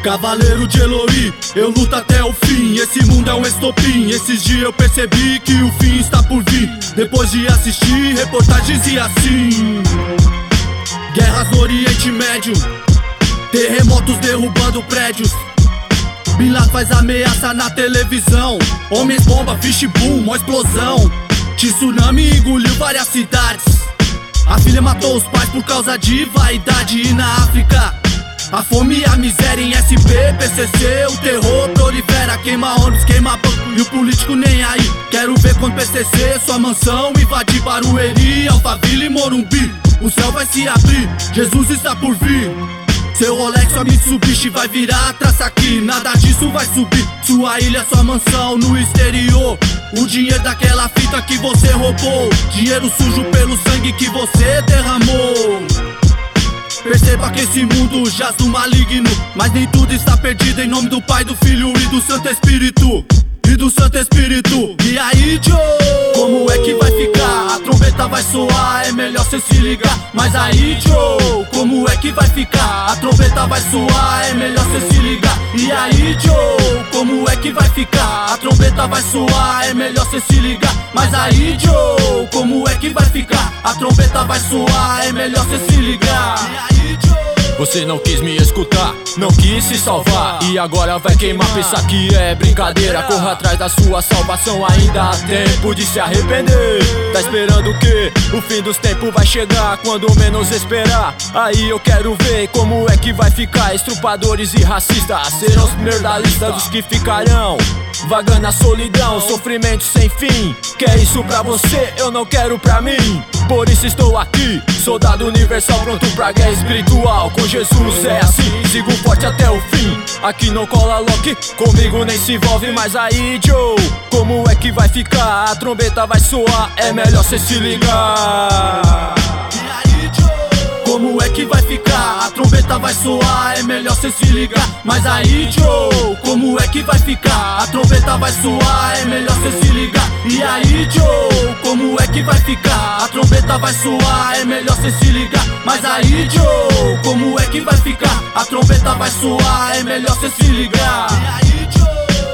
Cavaleiro de Eloy, eu luto até o fim. Esse mundo é um estopim. Esses dias eu percebi que o fim está por vir. Depois de assistir reportagens e assim: guerras no Oriente Médio, terremotos derrubando prédios, Bin Laden faz ameaça na televisão, homens bomba, fish boom, mó explosão. Tsunami engoliu várias cidades. A filha matou os pais por causa de vaidade. E na África, a fome e a miséria em SP, PCC, o terror prolifera. Queima ônibus, queima banco e o político nem aí. Quero ver quando PCC, sua mansão, invadir Barueri, Alphaville e Morumbi. O céu vai se abrir, Jesus está por vir. Seu Rolex, sua Mitsubishi vai virar traça aqui. Nada disso vai subir. Sua ilha, sua mansão no exterior. O dinheiro daquela fita que você roubou. Dinheiro sujo pelo sangue que você derramou. Perceba que esse mundo jaz no maligno, mas nem tudo está perdido. Em nome do Pai, do Filho e do Santo Espírito. E do Santo Espírito. E aí, Joe, como é que vai ficar? A trombeta vai soar, é melhor cê se ligar. Mas aí, Joe, como é que vai ficar? A trombeta vai soar, é melhor cê se ligar. E aí, Joe, como é que vai ficar? A trombeta vai soar, é melhor cê se ligar. Mas aí, Joe, como é que vai ficar? A trombeta vai soar, é melhor cê se ligar. E aí, Joe, você não quis me escutar, não quis se salvar, e agora vai queimar, pensar que é brincadeira. Corra atrás da sua salvação, ainda há tempo de se arrepender. Tá esperando o quê? O fim dos tempos vai chegar quando menos esperar. Aí eu quero ver como é que vai ficar. Estrupadores e racistas serão os primeiros da lista dos que ficarão vagando na solidão, sofrimento sem fim. Quer isso pra você? Eu não quero pra mim. Por isso estou aqui, soldado universal, pronto pra guerra espiritual. Com Jesus é assim, sigo forte até o fim. Aqui não cola Loki, comigo nem se envolve. Mas aí, Joe, como é que vai ficar? A trombeta vai soar, é melhor cê se ligar. Como é que vai ficar? A trombeta vai soar, é melhor cê se ligar. Mas aí, Joe, como é que vai ficar? A trombeta vai soar, é melhor cê se ligar. E aí, Joe, como é que vai ficar? A trombeta vai soar, é melhor cê se ligar. Mas aí, Joe, como é que vai ficar? A trombeta vai soar, é melhor cê se ligar. E aí, Joe,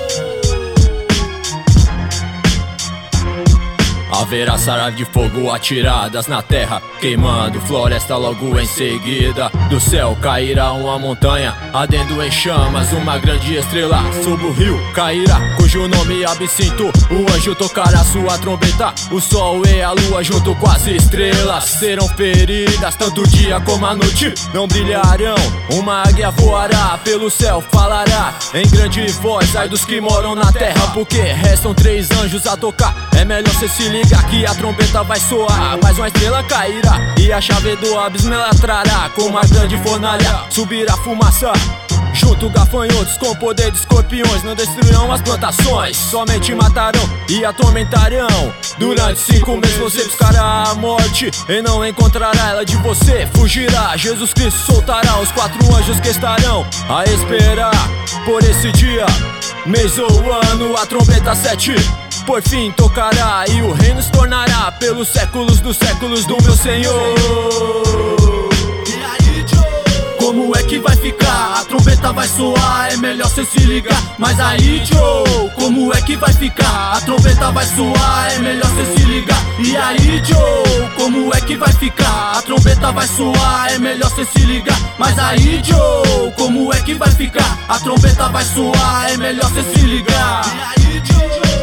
haverá saraiva de fogo atiradas na terra, queimando floresta logo em seguida. Do céu cairá uma montanha, ardendo em chamas, uma grande estrela. Sob o rio cairá, cujo nome é Absinto. O anjo tocará sua trombeta, o sol e a lua junto com as estrelas serão feridas, tanto o dia como a noite não brilharão. Uma águia voará, pelo céu falará em grande voz, ai dos que moram na terra, porque restam 3 anjos a tocar. É melhor cê se ligar que a trombeta vai soar. Mais uma estrela cairá e a chave do abismo ela trará. Com uma grande fornalha subirá fumaça, junto gafanhotos com poder de escorpiões. Não destruirão as plantações, somente matarão e atormentarão. Durante 5 meses você buscará a morte e não encontrará ela de você, fugirá. Jesus Cristo soltará os 4 anjos que estarão a esperar por esse dia, mês ou ano. A trombeta 7 por fim tocará e o reino se tornará pelos séculos dos séculos do meu Senhor. Como é que vai ficar? A trombeta vai soar, é melhor cê se ligar. Mas aí, Joe, como é que vai ficar? A trombeta vai soar, é melhor cê se ligar. E aí, Joe, como é que vai ficar? A trombeta vai soar, é melhor cê se ligar. Mas aí, Joe, como é que vai ficar? A trombeta vai soar, é melhor cê se ligar. E aí, Joe,